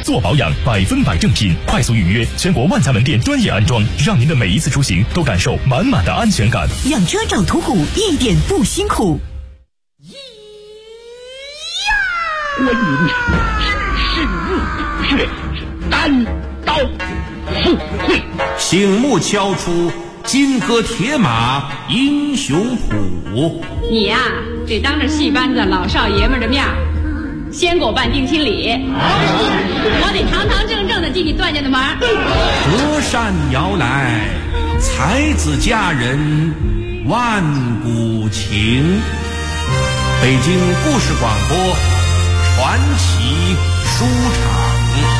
做保养100%正品，快速预约，全国万家门店专业安装，让您的每一次出行都感受满满的安全感。 养车找途虎一点不辛苦。 观音知识入血，单刀赴会， 醒目敲出金戈铁马英雄谱。 你呀，得当着戏班子老少爷们的面先给我办定亲礼，我得堂堂正正的替你断家的门。 隔山遥来，才子佳人万古情。北京故事广播传奇书场。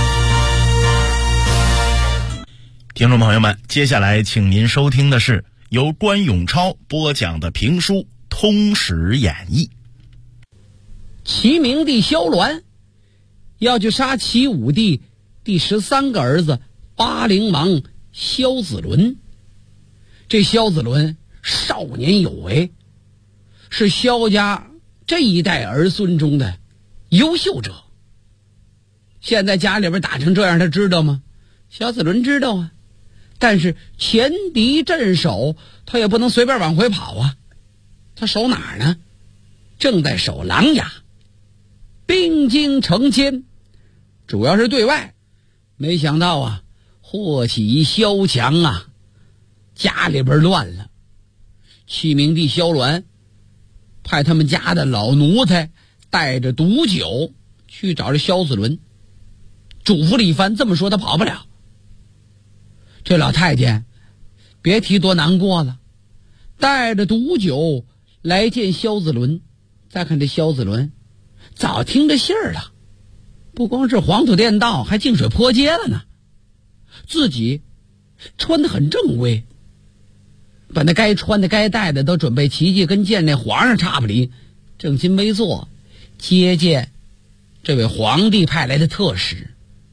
听众朋友们，接下来请您收听的是由关永超播讲的评书《通史演义》。 齐明帝萧鸾要去杀齐武帝第13个儿子巴陵王萧子伦。这萧子伦少年有为，是萧家这一代儿孙中的优秀者。现在家里边打成这样，他知道吗？萧子伦知道啊，但是前敌镇守，他也不能随便往回跑啊。他守哪儿呢？正在守琅琊，兵精城坚，主要是对外。没想到啊，祸起萧墙啊，家里边乱了。齐明帝萧鸾派他们家的老奴才带着毒酒去找这萧子伦，嘱咐了一番，这么说他跑不了。这老太监别提多难过了，带着毒酒来见萧子伦。再看这萧子伦早听着信儿了，不光是黄土垫道，还净水泼街了呢。自己穿得很正规，把那该穿的该戴的都准备齐齐，跟见那皇上差不离，正襟危坐接见这位皇帝派来的特使。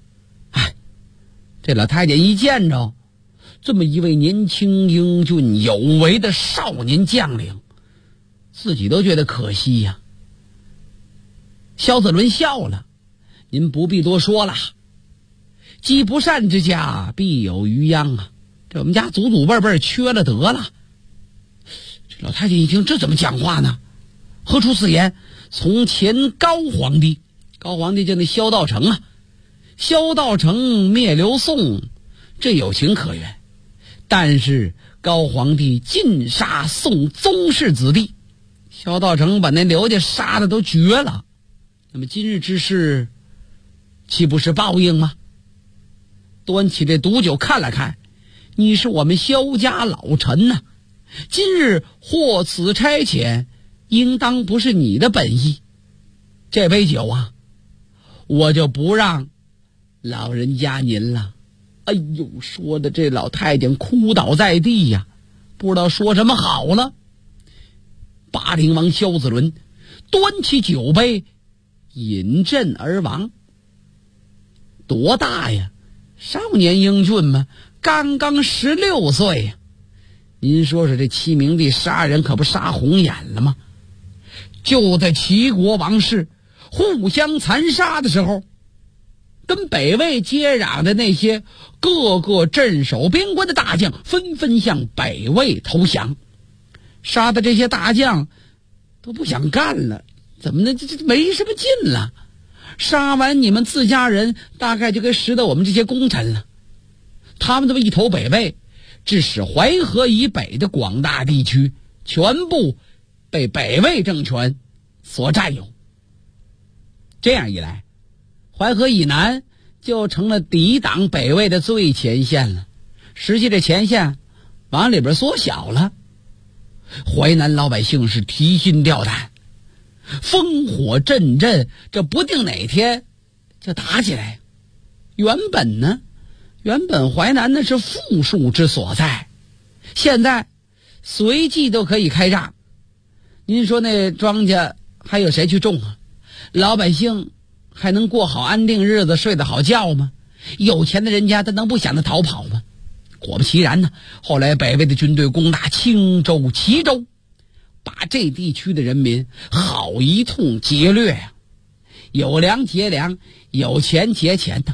这老太监一见着这么一位年轻英俊有为的少年将领，自己都觉得可惜呀。萧子伦笑了，您不必多说了，积不善之家必有余殃啊，这我们家祖祖辈辈缺了得了。这老太监一听，这怎么讲话呢？何出此言？从前高皇帝就那萧道成啊，萧道成灭刘宋，这有情可原，但是高皇帝尽杀宋宗室子弟，萧道成把那刘家杀的都绝了，那么今日之事岂不是报应吗？端起这毒酒看了看，你是我们萧家老臣呐，今日获此差遣，应当不是你的本意。这杯酒啊，我就不让老人家您了。哎呦，说的这老太监哭倒在地呀，不知道说什么好了。巴陵王萧子伦端起酒杯饮鸩而亡。多大呀？少年英俊嘛，刚刚16岁呀。您说说这齐明帝杀人可不杀红眼了吗？就在齐国王室互相残杀的时候，跟北魏接壤的那些各个镇守边关的大将纷纷向北魏投降，杀的这些大将都不想干了，怎么呢？这没什么劲了。杀完你们自家人，大概就该识得我们这些功臣了。他们这么一投北魏，致使淮河以北的广大地区全部被北魏政权所占有。这样一来，淮河以南就成了抵挡北魏的最前线了。实际这前线往里边缩小了。淮南老百姓是提心吊胆，烽火阵阵，这不定哪天就打起来。原本淮南那是富庶之所在，现在随即都可以开仗。您说那庄稼还有谁去种啊？老百姓还能过好安定日子，睡得好觉吗？有钱的人家他能不想着逃跑吗？果不其然呢，后来北魏的军队攻打青州、齐州，把这地区的人民好一通劫掠呀！有粮劫粮，有钱劫钱呢。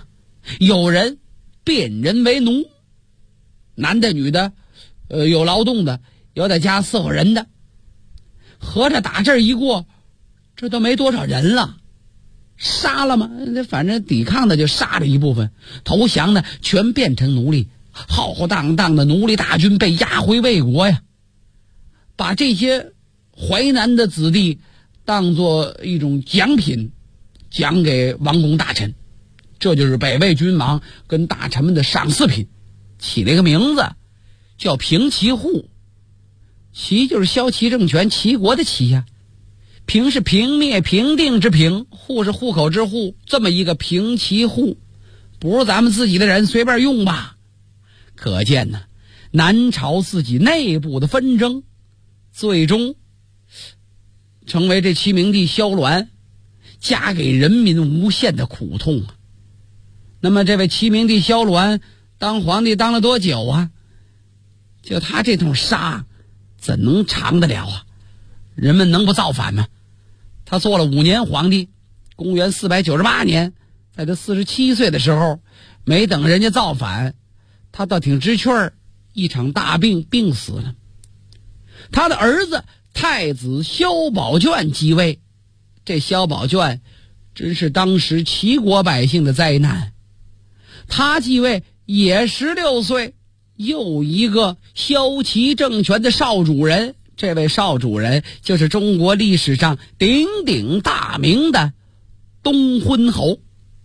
有人变人为奴，男的女的，有劳动的，有在家伺候人的，合着打这儿一过，这都没多少人了。杀了吗？反正抵抗的就杀了一部分，投降的全变成奴隶，浩浩荡荡的奴隶大军被押回魏国呀。把这些淮南的子弟当作一种奖品，奖给王公大臣，这就是北魏君王跟大臣们的赏赐品，起了一个名字叫平齐户。齐就是萧齐政权，齐国的齐呀。平是平灭平定之平，户是户口之户，这么一个平齐户，不是咱们自己的人随便用吧？可见呢，南朝自己内部的纷争，最终成为这齐明帝萧鸾加给人民无限的苦痛啊。那么这位齐明帝萧鸾当皇帝当了多久啊？就他这通杀怎能长得了啊？人们能不造反吗？他做了5年皇帝，公元498年，在他47岁的时候，没等人家造反，他倒挺知趣儿，一场大病病死了。他的儿子太子萧宝卷继位，这萧宝卷真是当时齐国百姓的灾难。他继位也16岁，又一个萧齐政权的少主人，这位少主人就是中国历史上鼎鼎大名的东昏侯。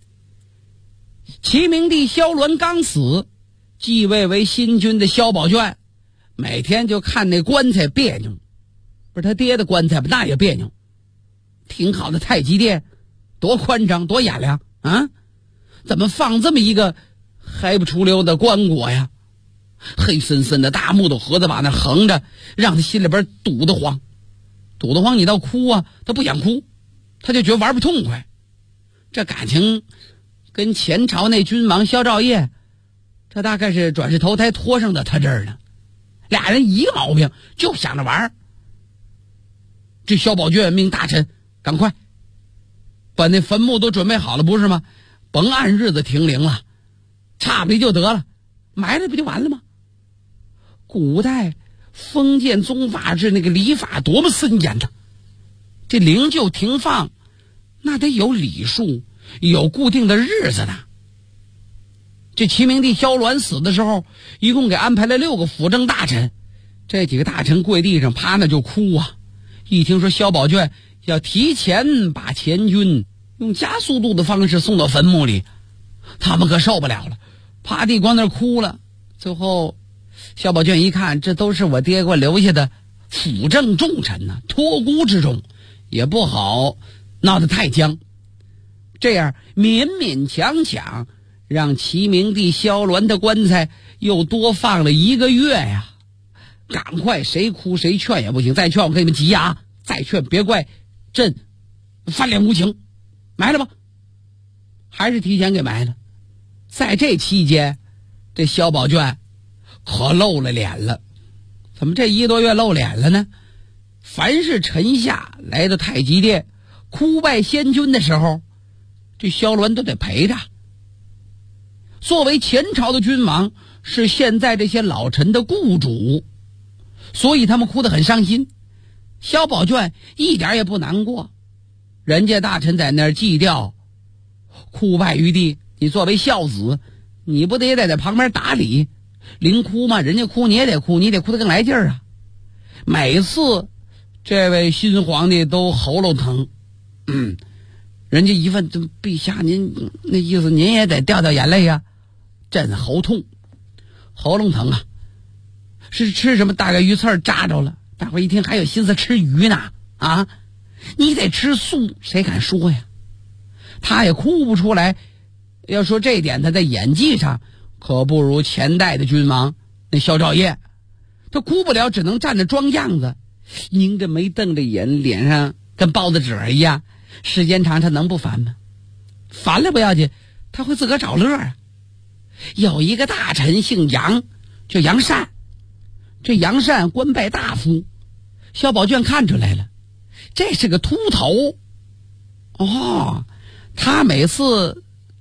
齐明帝萧鸾刚死，继位为新君的萧宝卷每天就看那棺材别扭，不是他爹的棺材吧，那也别扭。挺好的太极殿多宽敞多雅亮啊，怎么放这么一个还不出溜的棺椁呀？黑森森的大木头盒子把那横着，让他心里边堵得慌。堵得慌你倒哭啊，他不想哭，他就觉得玩不痛快。这感情跟前朝那君王萧兆业，这大概是转世投胎拖上的他这儿呢。俩人一个毛病，就想着玩。这萧宝卷命大臣赶快把那坟墓都准备好了，不是吗？甭按日子停灵了，差不离就得了，埋了不就完了吗？古代封建宗法制那个礼法多么森严呐！这灵柩停放那得有礼数，有固定的日子的。这齐明帝萧鸾死的时候，一共给安排了6个辅政大臣，这几个大臣跪地上趴那就哭啊。一听说萧宝卷要提前把前军用加速度的方式送到坟墓里，他们可受不了了，趴地光那哭了。最后萧宝卷一看，这都是我爹给我留下的辅政重臣呢，托孤之重，也不好闹得太僵。这样勉勉强强让齐明帝萧鸾的棺材又多放了1个月呀。赶快谁哭谁劝也不行，再劝我给你们急牙，再劝别怪朕翻脸无情，埋了吧。还是提前给埋了。在这期间，这萧宝卷可露了脸了。怎么这1个多月露脸了呢？凡是臣下来到太极殿哭拜先君的时候，这萧鸾都得陪着。作为前朝的君王，是现在这些老臣的雇主，所以他们哭得很伤心。萧宝卷一点也不难过，人家大臣在那儿祭吊哭拜于地，你作为孝子，你不得在旁边打理，临哭吗？人家哭你也得哭，你得哭得更来劲儿啊。每次这位新皇帝都喉咙疼，人家一问陛下您那意思您也得掉掉眼泪啊。朕喉痛喉咙疼啊，是吃什么大概鱼刺扎着了。大伙一听还有心思吃鱼呢啊，你得吃素，谁敢说呀？他也哭不出来。要说这一点，他在演技上可不如前代的君王那萧兆业，他哭不了，只能站着装样子，拧着眉瞪着眼，脸上跟包子褶一样。时间长他能不烦吗？烦了不要紧，他会自个儿找乐啊。有一个大臣姓杨，叫杨善，这杨善官拜大夫，萧宝卷看出来了，这是个秃头。他每次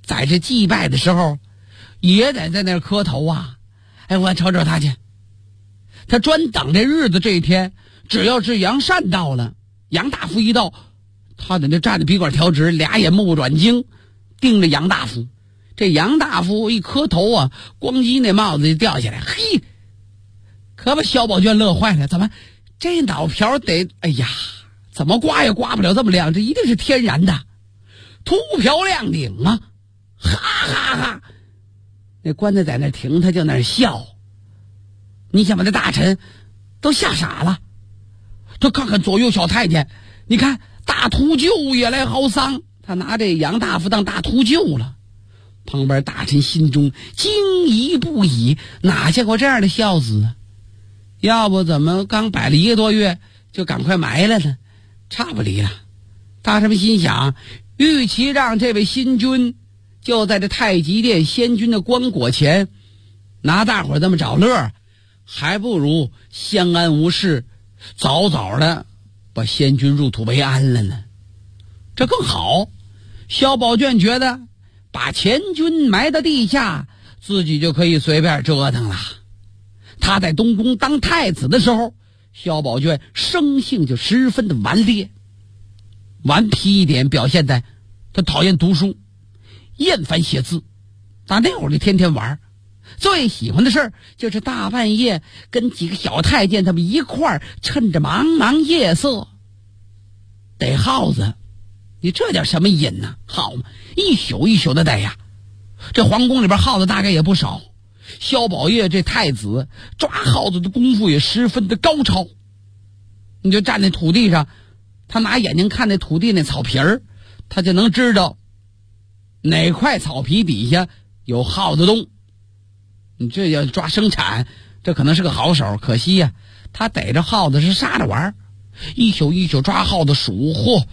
在这祭拜的时候也得在那儿磕头啊。哎，我瞅瞅他去，他专等这日子，这一天只要是杨善到了，杨大夫一到，他在那站着，笔管调直，俩眼目不转睛盯着杨大夫。这杨大夫一磕头啊，咣叽那帽子就掉下来，嘿，可把萧宝卷乐坏了。怎么这脑瓢得，哎呀，怎么刮也刮不了这么亮，这一定是天然的秃瓢亮顶啊！哈哈哈！那官子在那停，他就那儿笑。你想把这大臣都吓傻了。他看看左右小太监，你看大秃鹫也来嚎丧，他拿这杨大夫当大秃鹫了。旁边大臣心中惊疑不已，哪见过这样的孝子啊？要不怎么刚摆了1个多月就赶快埋了呢？差不离了。大臣们心想，与其让这位新君就在这太极殿先君的棺椁前拿大伙这么找乐，还不如相安无事，早早的把先君入土为安了呢，这更好。萧宝卷觉得把前君埋到地下，自己就可以随便折腾了。他在东宫当太子的时候，萧宝卷生性就十分的顽劣，顽皮一点表现在他讨厌读书，厌烦写字，打那会儿就天天玩，最喜欢的事儿就是大半夜跟几个小太监他们一块儿趁着茫茫夜色逮耗子。你这叫什么瘾呢？好嘛，一宿一宿的逮呀。这皇宫里边耗子大概也不少，萧宝业这太子抓耗子的功夫也十分的高超。你就站在土地上，他拿眼睛看那土地那草皮儿，他就能知道哪块草皮底下有耗子洞。你这要抓生产，这可能是个好手，可惜呀，他逮着耗子是杀着玩，一宿一宿抓耗子数，嚯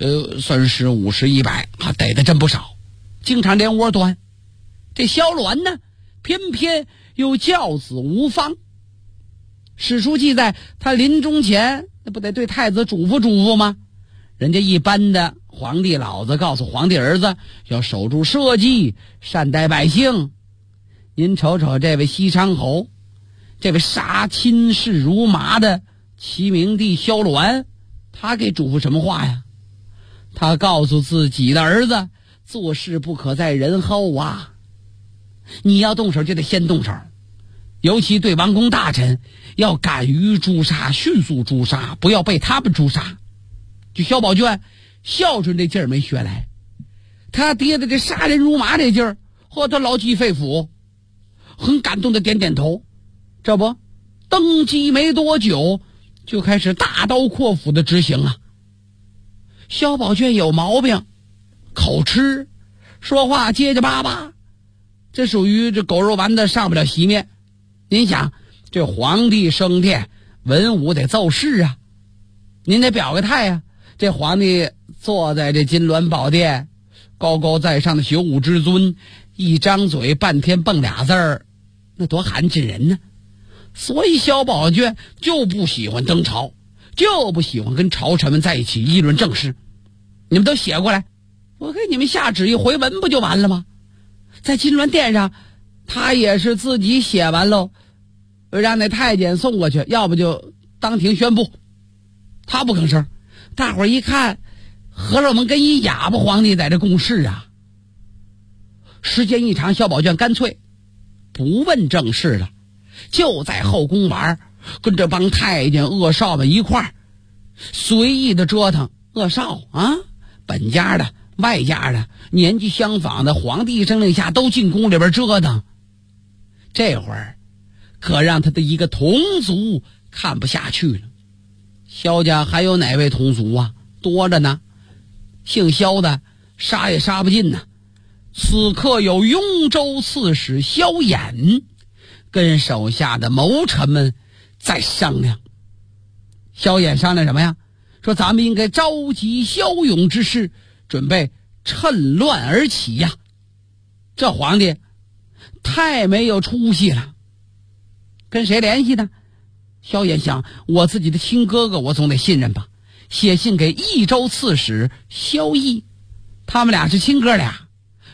，30、50、100，逮的真不少，经常连窝端。这萧鸾呢，偏偏又教子无方。史书记载，他临终前那不得对太子嘱咐嘱咐吗？人家一般的皇帝老子告诉皇帝儿子要守住社稷，善待百姓。您瞅瞅这位西昌侯，这位杀亲事如麻的齐明帝萧鸾，他给嘱咐什么话呀？他告诉自己的儿子，做事不可在人后啊，你要动手就得先动手，尤其对王公大臣要敢于诛杀，迅速诛杀，不要被他们诛杀。就萧宝卷孝顺这劲儿没学来，他爹的这杀人如麻这劲儿，嚯，他牢记肺腑，很感动的点点头。这不登基没多久就开始大刀阔斧的执行啊。萧宝卷有毛病，口吃，说话结结巴巴，这属于这狗肉丸子上不了席面。您想，这皇帝升殿，文武得奏事啊，您得表个态啊。这皇帝坐在这金銮宝殿，高高在上的朽武之尊，一张嘴半天蹦俩字儿，那多寒碜人呢。所以萧宝卷就不喜欢登朝，就不喜欢跟朝臣们在一起议论政事。你们都写过来，我给你们下旨意回文不就完了吗？在金銮殿上，他也是自己写完喽，让那太监送过去，要不就当庭宣布。他不吭声，大伙儿一看，合着我们跟一哑巴皇帝在这共事啊。时间一长，萧宝卷干脆不问政事了，就在后宫玩，跟这帮太监恶少们一块儿随意的折腾。恶少啊，本家的外家的年纪相仿的，皇帝一声令下都进宫里边折腾。这会儿可让他的一个同族看不下去了。萧家还有哪位同族啊？多着呢，姓萧的杀也杀不尽呢。此刻有雍州刺史萧衍跟手下的谋臣们在商量。萧衍商量什么呀？说咱们应该召集骁勇之士，准备趁乱而起呀。这皇帝太没有出息了，跟谁联系呢？萧衍想，我自己的亲哥哥我总得信任吧，写信给益州刺史萧绎，他们俩是亲哥俩，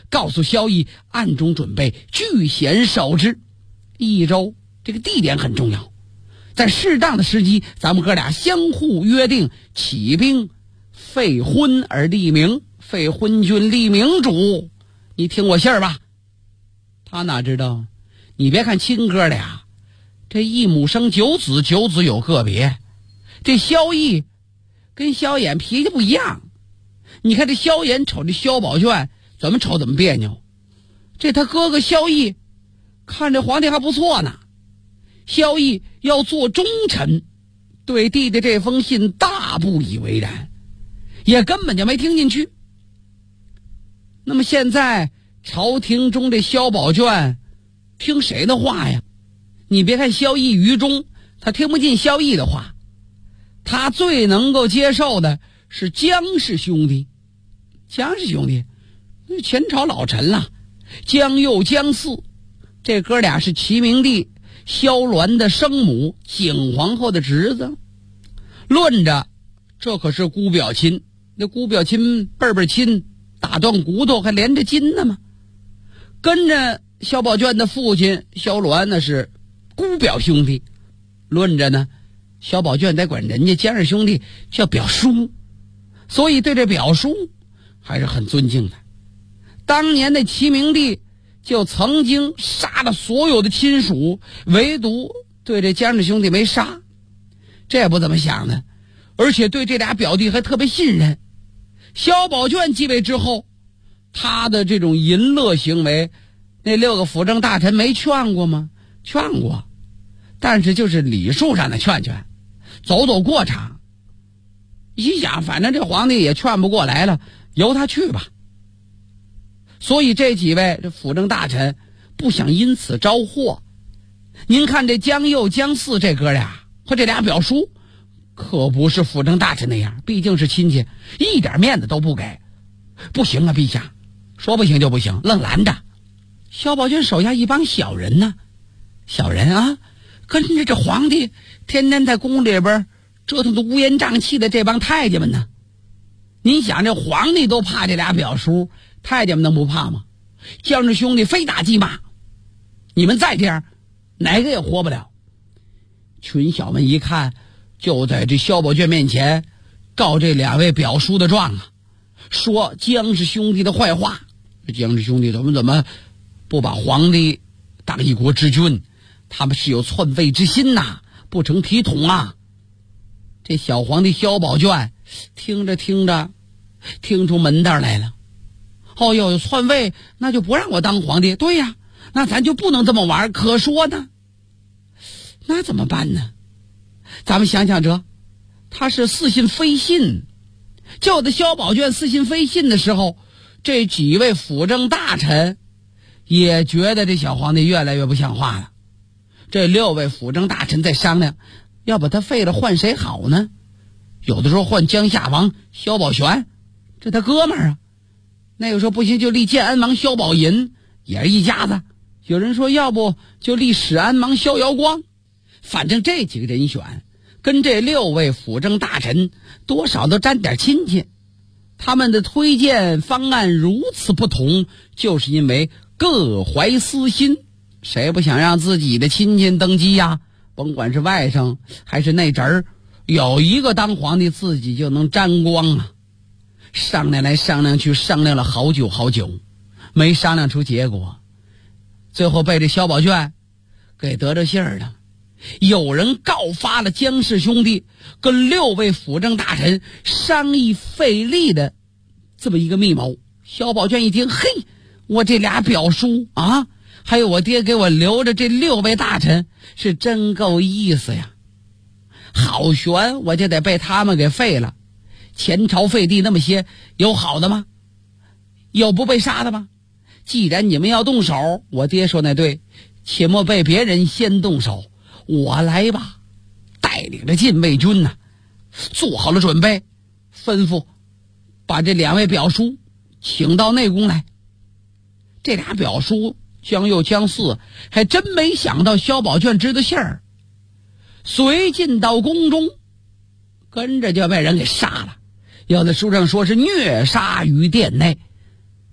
告诉萧绎暗中准备据险守之。益州这个地点很重要，在适当的时机，咱们哥俩相互约定起兵废昏而立明，废昏君立明主，你听我信儿吧。他哪知道，你别看亲哥俩这一母生九子，九子有个别，这萧绎跟萧衍脾气不一样。你看这萧衍瞅这萧宝卷怎么瞅怎么别扭，这他哥哥萧绎看这皇帝还不错呢。萧绎要做忠臣，对弟弟这封信大不以为然，也根本就没听进去。那么现在朝廷中这萧宝卷听谁的话呀？你别看萧绎愚忠，他听不进萧绎的话，他最能够接受的是姜氏兄弟。姜氏兄弟前朝老臣了，姜佑、姜嗣，这哥俩是齐明帝萧鸾的生母，景皇后的侄子。论着这可是姑表亲，那姑表亲辈辈亲，打断骨头还连着筋呢嘛。跟着萧宝卷的父亲萧鸾那是姑表兄弟，论着呢萧宝卷得管人家姜氏兄弟叫表叔，所以对这表叔还是很尊敬的。当年的齐明帝就曾经杀了所有的亲属，唯独对这姜氏兄弟没杀，这也不怎么想的，而且对这俩表弟还特别信任。萧宝卷继位之后，他的这种淫乐行为，那6个辅政大臣没劝过吗？劝过，但是就是礼数上的劝，走过场。一想反正这皇帝也劝不过来了，由他去吧。所以这几位这辅政大臣不想因此招祸。您看这姜佑、姜嗣这哥俩和这俩表叔可不是辅政大臣那样，毕竟是亲戚，一点面子都不给。不行啊，陛下，说不行就不行，愣拦着。萧宝卷手下一帮小人呢，小人啊，跟着这皇帝天天在宫里边折腾的乌烟瘴气的这帮太监们呢。您想这皇帝都怕这俩表叔，太监们能不怕吗？姜氏兄弟非打即骂，你们再这样哪个也活不了。群小们一看，就在这萧宝卷面前告这2位表叔的状啊，说姜氏兄弟的坏话。姜氏兄弟怎么不把皇帝当一国之君，他们是有篡位之心呐，不成体统啊。这小皇帝萧宝卷听着听出门道来了。哦哟，篡位那就不让我当皇帝，对呀，那咱就不能这么玩，可说呢。那怎么办呢？咱们想想他是似信非信。就在萧宝卷似信非信的时候，这几位辅政大臣也觉得这小皇帝越来越不像话了。这6位辅政大臣在商量，要把他废了换谁好呢？有的时候换江夏王萧宝玄，这他哥们儿啊。那个时候不行就立建安王萧宝寅，也是一家子。有人说要不就立始安王萧遥光。反正这几个人选跟这6位辅政大臣多少都沾点亲戚，他们的推荐方案如此不同，就是因为各怀私心。谁不想让自己的亲戚登基呀？甭管是外甥还是内侄儿，有一个当皇帝自己就能沾光啊。商量来商量去，商量了好久，没商量出结果。最后被这萧宝卷给得着信儿了。有人告发了姜氏兄弟跟6位辅政大臣商议费力的这么一个密谋。萧宝卷一听，嘿，我这俩表叔啊，还有我爹给我留着这6位大臣，是真够意思呀。好悬，我就得被他们给废了。前朝废帝那么些，有好的吗？有不被杀的吗？既然你们要动手，我爹说那对，且莫被别人先动手，我来吧。带领着禁卫军呢，做好了准备，吩咐把这2位表叔请到内宫来。这俩表叔姜佑、姜嗣还真没想到萧宝卷知道信儿，随进到宫中，跟着就被人给杀了。要在书上说是虐杀于殿内。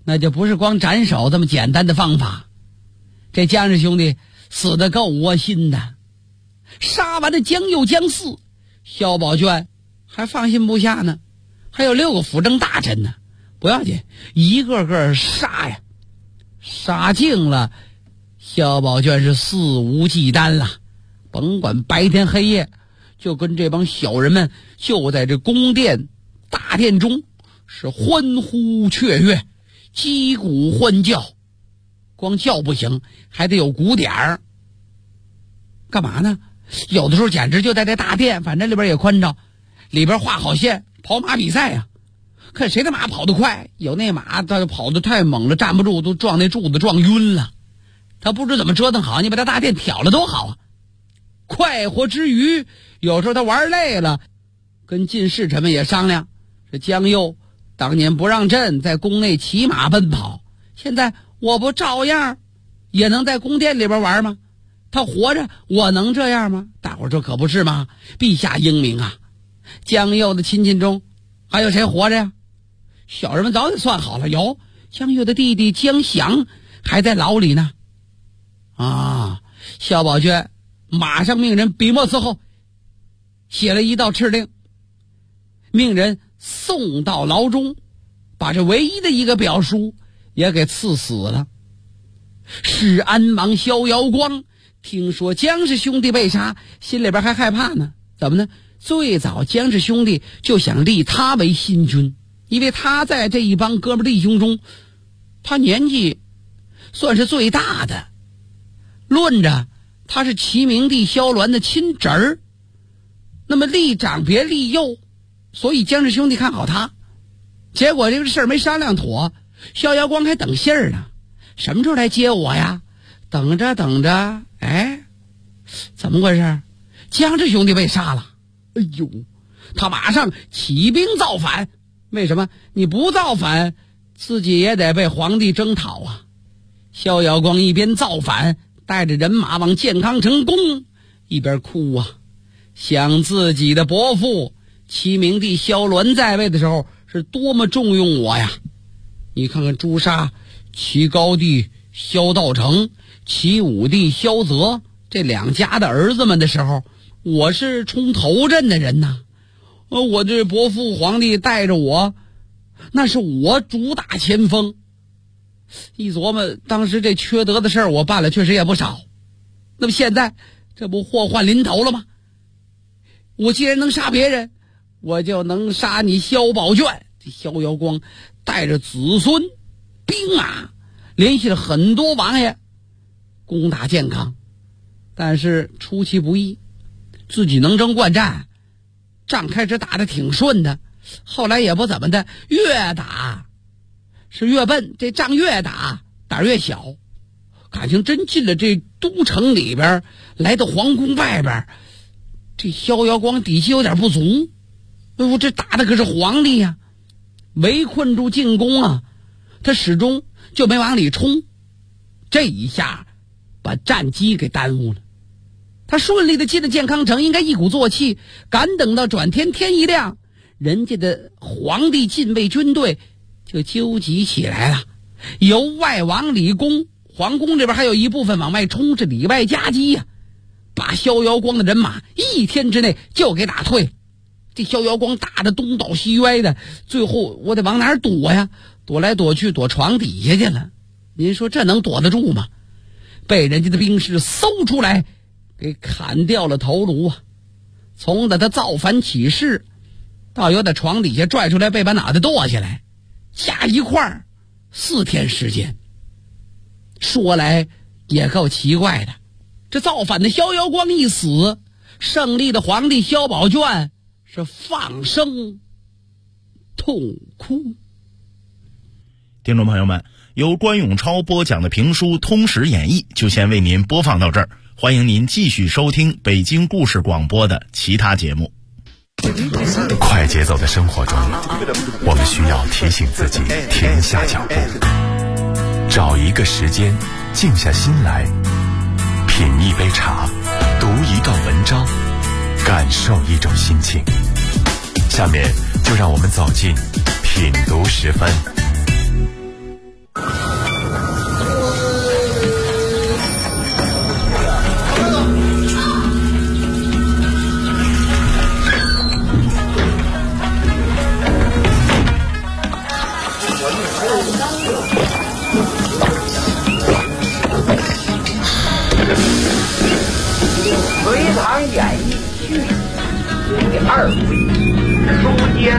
那就不是光斩首这么简单的方法。这江氏兄弟死得够窝心的，杀完了江右江四，萧宝卷还放心不下呢，还有6个辅政大臣呢，不要紧，一个个杀呀，杀尽了，萧宝卷是肆无忌惮了，甭管白天黑夜，就跟这帮小人们就在这宫殿大殿中是欢呼雀跃，击鼓欢叫，光叫不行，还得有鼓点儿。干嘛呢？有的时候简直就在这大殿，反正里边也宽敞，里边画好线，跑马比赛呀，看谁的马跑得快。有那马他跑得太猛了，站不住，都撞那柱子撞晕了。他不知怎么折腾好，你把他大殿挑了多好啊！快活之余，有时候他玩累了，跟进士臣们也商量，这江右当年不让朕在宫内骑马奔跑，现在我不照样也能在宫殿里边玩吗？他活着我能这样吗？大伙说可不是吗？陛下英明啊！江右的亲戚中还有谁活着呀？小人们早就算好了，有江右的弟弟江祥还在牢里呢。啊！萧宝卷马上命人笔墨伺候，写了一道敕令，命人送到牢中，把这唯一的一个表叔也给赐死了。是安王萧遥光听说江氏兄弟被杀，心里边还害怕呢。怎么呢？最早江氏兄弟就想立他为新君，因为他在这一帮哥们弟兄中，他年纪算是最大的，论着他是齐明帝萧鸾的亲侄儿，那么立长别立幼，所以江氏兄弟看好他。结果这个事儿没商量妥，萧遥光还等信儿呢，什么时候来接我呀？等着等着，哎，怎么回事？江氏兄弟被杀了。哎呦，他马上起兵造反。为什么？你不造反，自己也得被皇帝征讨啊。萧遥光一边造反，带着人马往建康城攻，一边哭啊，想自己的伯父齐明帝萧鸾在位的时候是多么重用我呀。你看看诛杀齐高帝萧道成、齐武帝萧泽这两家的儿子们的时候，我是冲头阵的人呐。我这伯父皇帝带着我，那是我主打前锋。一琢磨，当时这缺德的事儿我办了确实也不少，那么现在这不祸患临头了吗？我既然能杀别人，我就能杀你萧宝卷。这萧遥光带着子孙兵马联系了很多王爷攻打建康，但是出其不意，自己能征惯战，仗开始打得挺顺的，后来也不怎么的，越打是越笨，这仗越打胆越小，感情真进了这都城里边，来到皇宫外边，这萧遥光底气有点不足。这打的可是皇帝呀，围困住进宫啊，他始终就没往里冲，这一下把战机给耽误了。他顺利的进了建康城，应该一鼓作气，赶等到转天天一亮，人家的皇帝禁卫军队就纠集起来了，由外往里攻，皇宫这边还有一部分往外冲，是里外夹击呀，把萧遥光的人马一天之内就给打退。这萧遥光打得东倒西歪的，最后我得往哪儿躲呀？躲来躲去，躲床底下去了。您说这能躲得住吗？被人家的兵士搜出来，给砍掉了头颅啊！从他造反起事，到由在床底下拽出来，被把脑袋剁下来，加一块儿4天时间。说来也够奇怪的，这造反的萧遥光一死，胜利的皇帝萧宝卷是放声痛哭。 听众朋友们，由关永超播讲的评书《通史演义》就先为您播放到这儿，欢迎您继续收听北京故事广播的其他节目。 快节奏的生活中，我们需要提醒自己停下脚步，找一个时间静下心来，品一杯茶，读一段文章，感受一种心情。下面就让我们走进品读时分。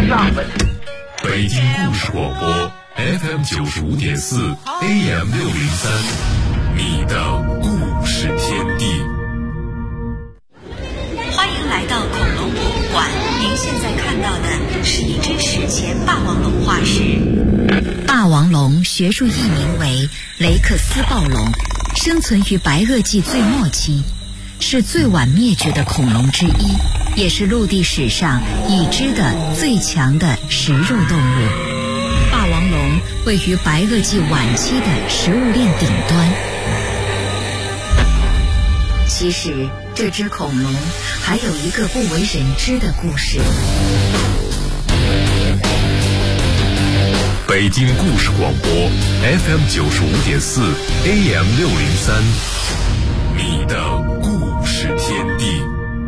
上吧。 北京故事广播 FM 95.4 AM 603，你的故事天地。 欢迎来到恐龙博物馆，您现在看到的是一只史前霸王龙化石。霸王龙学术译名为雷克斯暴龙，生存于白垩纪最末期，是最晚灭绝的恐龙之一，也是陆地史上已知的最强的食肉动物。霸王龙位于白垩纪晚期的食物链顶端。其实这只恐龙还有一个不为人知的故事。 北京故事广播 FM 95.4 AM 603，你的故事天地。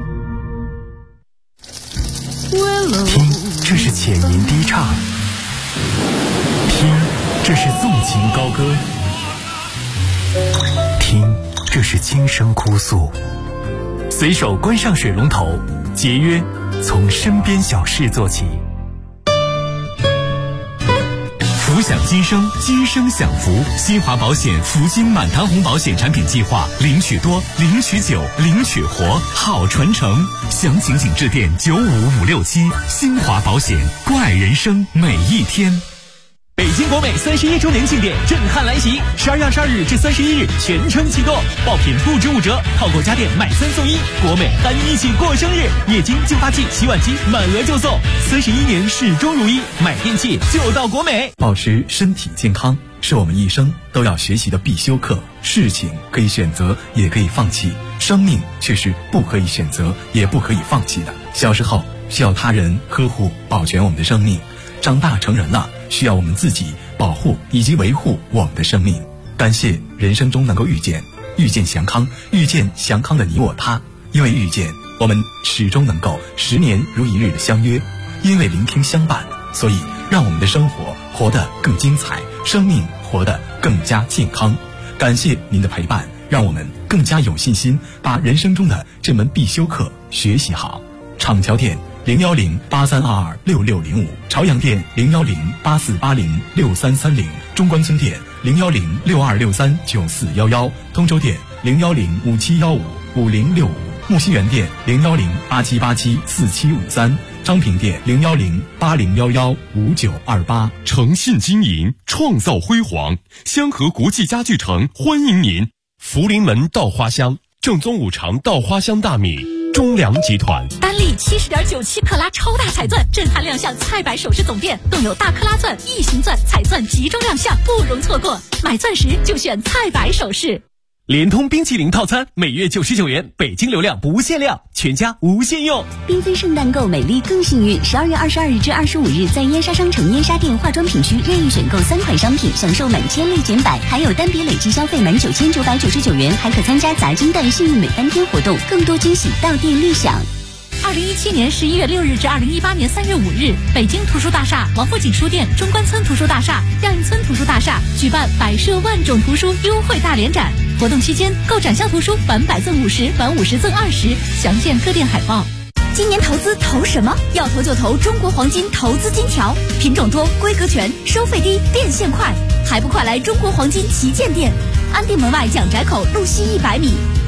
听，这是浅吟低唱；听，这是纵情高歌；听，这是轻声哭诉。随手关上水龙头，节约，从身边小事做起。福享今生，今生享福。新华保险福金满堂红保险产品计划，领取多，领取久，领取活，好传承。详情请致电95567。新华保险，关爱人生每一天。 北京国美31周年庆典震撼来袭，12月22日至31日全程启动，爆品不止5折，套购家电买3送1，国美和你一起过生日，液晶净化器、洗碗机满额就送，31年始终如一，买电器就到国美。 保持身体健康是我们一生都要学习的必修课。事情可以选择，也可以放弃，生命却是不可以选择，也不可以放弃的。小时候需要他人呵护保全我们的生命，长大成人了，需要我们自己保护以及维护我们的生命。感谢人生中能够遇见祥康，遇见祥康的你我他。因为遇见，我们始终能够10年如一日的相约；因为聆听相伴，所以让我们的生活活得更精彩，生命活得更加健康。感谢您的陪伴，让我们更加有信心把人生中的这门必修课学习好。厂桥店01083226605，朝阳店01084806330，中关村店01062639411，通州店01057155065，木樨园店01087874753，昌平店01080115928。 诚信经营，创造辉煌。香河国际家具城欢迎您。福临门稻花香，正宗五常稻花香大米，中粮集团。 单粒70.97克拉超大彩钻震撼亮相菜百首饰总店，更有大克拉钻、异形钻、彩钻集中亮相，不容错过。买钻石就选菜百首饰。 联通冰淇淋套餐每月99元，北京流量不限量，全家无限用。 缤纷圣诞购美丽更幸运，12月22日至25日，在燕莎商城燕莎店化妆品区任意选购3款商品，享受满千立减100，还有单笔累计消费满9999元，还可参加砸金蛋幸运每3天活动，更多惊喜到店立享。 2017年11月6日至2018年3月5日，北京图书大厦、王府井书店、中关村图书大厦、亚运村图书大厦举办百设万种图书优惠大联展，活动期间购展项图书返100赠50，返50赠20，详见各店海报。 今年投资投什么？要投就投中国黄金投资金条，品种多，规格全，收费低，变现快，还不快来中国黄金旗舰店，安定门外蒋宅口路西100米。